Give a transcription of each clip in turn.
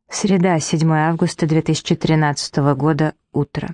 Среда, 7 августа 2013 года, утро.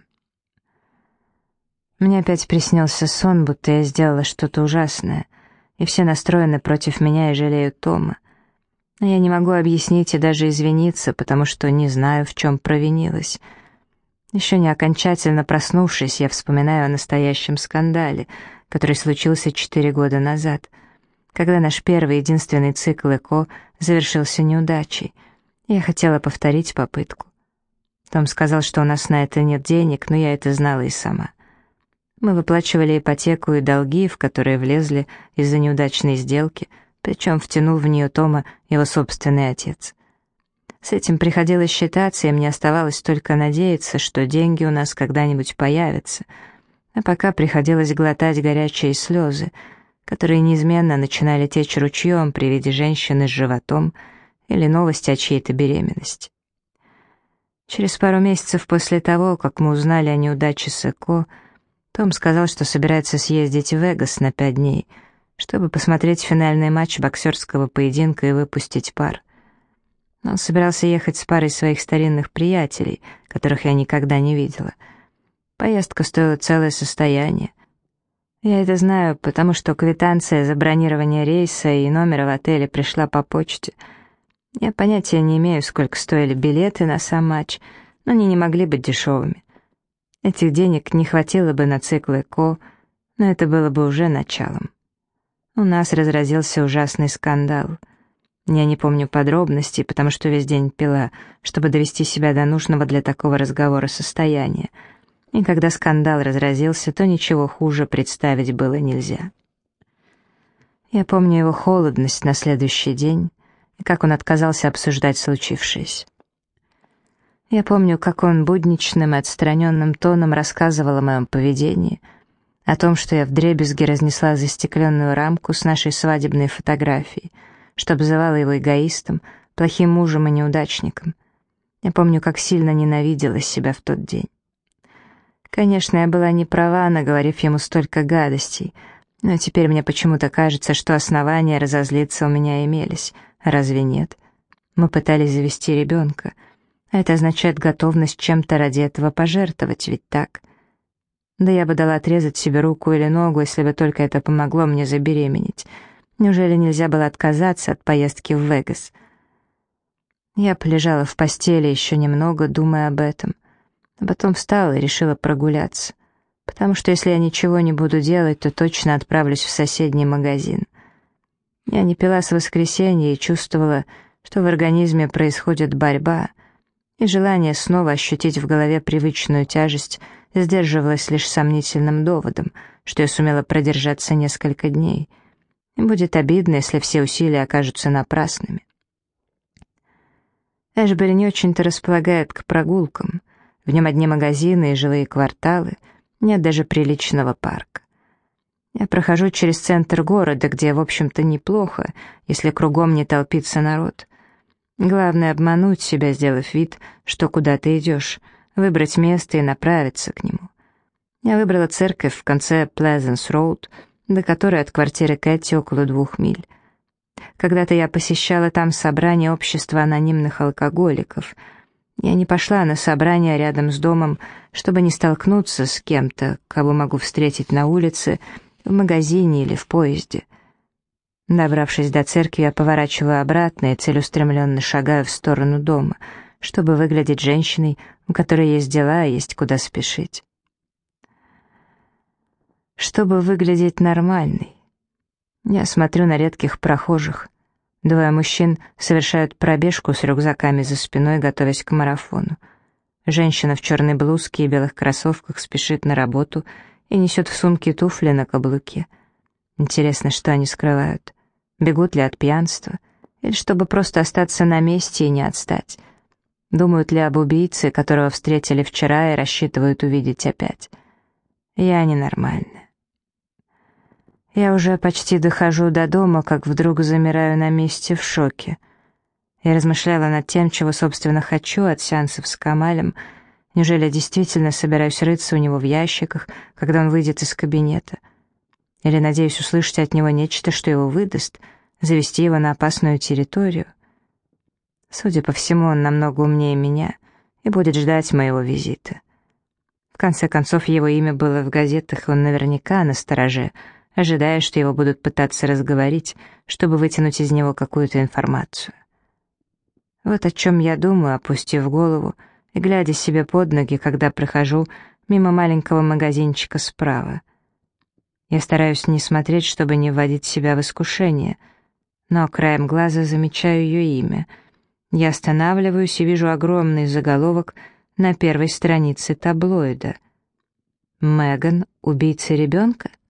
Мне опять приснился сон, будто я сделала что-то ужасное, и все настроены против меня и жалеют Тома. Но я не могу объяснить и даже извиниться, потому что не знаю, в чем провинилась. Еще не окончательно проснувшись, я вспоминаю о настоящем скандале, который случился 4 года назад, когда наш первый и единственный цикл ЭКО завершился неудачей. Я хотела повторить попытку. Том сказал, что у нас на это нет денег, но я это знала и сама. Мы выплачивали ипотеку и долги, в которые влезли из-за неудачной сделки, причем втянул в нее Тома его собственный отец. С этим приходилось считаться, и мне оставалось только надеяться, что деньги у нас когда-нибудь появятся, а пока приходилось глотать горячие слезы, которые неизменно начинали течь ручьем при виде женщины с животом или новости о чьей-то беременности. Через пару месяцев после того, как мы узнали о неудаче с ЭКО, Том сказал, что собирается съездить в Вегас на 5 дней, чтобы посмотреть финальный матч боксерского поединка и выпустить пар. Он собирался ехать с парой своих старинных приятелей, которых я никогда не видела. Поездка стоила целое состояние. Я это знаю, потому что квитанция за бронирование рейса и номера в отеле пришла по почте. Я понятия не имею, сколько стоили билеты на сам матч, но они не могли быть дешевыми. Этих денег не хватило бы на цикл ЭКО, но это было бы уже началом. У нас разразился ужасный скандал. Я не помню подробностей, потому что весь день пила, чтобы довести себя до нужного для такого разговора состояния. И когда скандал разразился, то ничего хуже представить было нельзя. Я помню его холодность на следующий день, и как он отказался обсуждать случившееся. Я помню, как он будничным и отстраненным тоном рассказывал о моем поведении, о том, что я вдребезги разнесла застекленную рамку с нашей свадебной фотографией, что обзывала его эгоистом, плохим мужем и неудачником. Я помню, как сильно ненавидела себя в тот день. Конечно, я была не права, наговорив ему столько гадостей, но теперь мне почему-то кажется, что основания разозлиться у меня имелись. Разве нет? Мы пытались завести ребенка, а это означает готовность чем-то ради этого пожертвовать, ведь так? Да я бы дала отрезать себе руку или ногу, если бы только это помогло мне забеременеть. Неужели нельзя было отказаться от поездки в Вегас? Я полежала в постели еще немного, думая об этом, а потом встала и решила прогуляться, потому что если я ничего не буду делать, то точно отправлюсь в соседний магазин. Я не пила с воскресенья и чувствовала, что в организме происходит борьба, и желание снова ощутить в голове привычную тяжесть сдерживалось лишь сомнительным доводом, что я сумела продержаться несколько дней. И будет обидно, если все усилия окажутся напрасными. Эшбери не очень-то располагает к прогулкам. В нем одни магазины и жилые кварталы, нет даже приличного парка. Я прохожу через центр города, где, в общем-то, неплохо, если кругом не толпится народ. Главное — обмануть себя, сделав вид, что куда ты идешь, выбрать место и направиться к нему. Я выбрала церковь в конце Плезенс-Роуд, до которой от квартиры Кэти около 2 миль. Когда-то я посещала там собрание общества анонимных алкоголиков. Я не пошла на собрание рядом с домом, чтобы не столкнуться с кем-то, кого могу встретить на улице, в магазине или в поезде. Добравшись до церкви, я поворачиваю обратно и целеустремленно шагаю в сторону дома, чтобы выглядеть женщиной, у которой есть дела и есть куда спешить. Чтобы выглядеть нормальной. Я смотрю на редких прохожих. 2 мужчин совершают пробежку с рюкзаками за спиной, готовясь к марафону. Женщина в черной блузке и белых кроссовках спешит на работу и несет в сумке туфли на каблуке. Интересно, что они скрывают? Бегут ли от пьянства? Или чтобы просто остаться на месте и не отстать? Думают ли об убийце, которого встретили вчера и рассчитывают увидеть опять? Я ненормальная. Я уже почти дохожу до дома, как вдруг замираю на месте в шоке. Я размышляла над тем, чего, собственно, хочу от сеансов с Камалем. Неужели я действительно собираюсь рыться у него в ящиках, когда он выйдет из кабинета? Или надеюсь услышать от него нечто, что его выдаст, завести его на опасную территорию? Судя по всему, он намного умнее меня и будет ждать моего визита. В конце концов, его имя было в газетах, и он наверняка настороже, ожидая, что его будут пытаться разговорить, чтобы вытянуть из него какую-то информацию. Вот о чем я думаю, опустив голову и глядя себе под ноги, когда прохожу мимо маленького магазинчика справа. Я стараюсь не смотреть, чтобы не вводить себя в искушение, но краем глаза замечаю ее имя. Я останавливаюсь и вижу огромный заголовок на первой странице таблоида. «Меган — убийца ребенка?»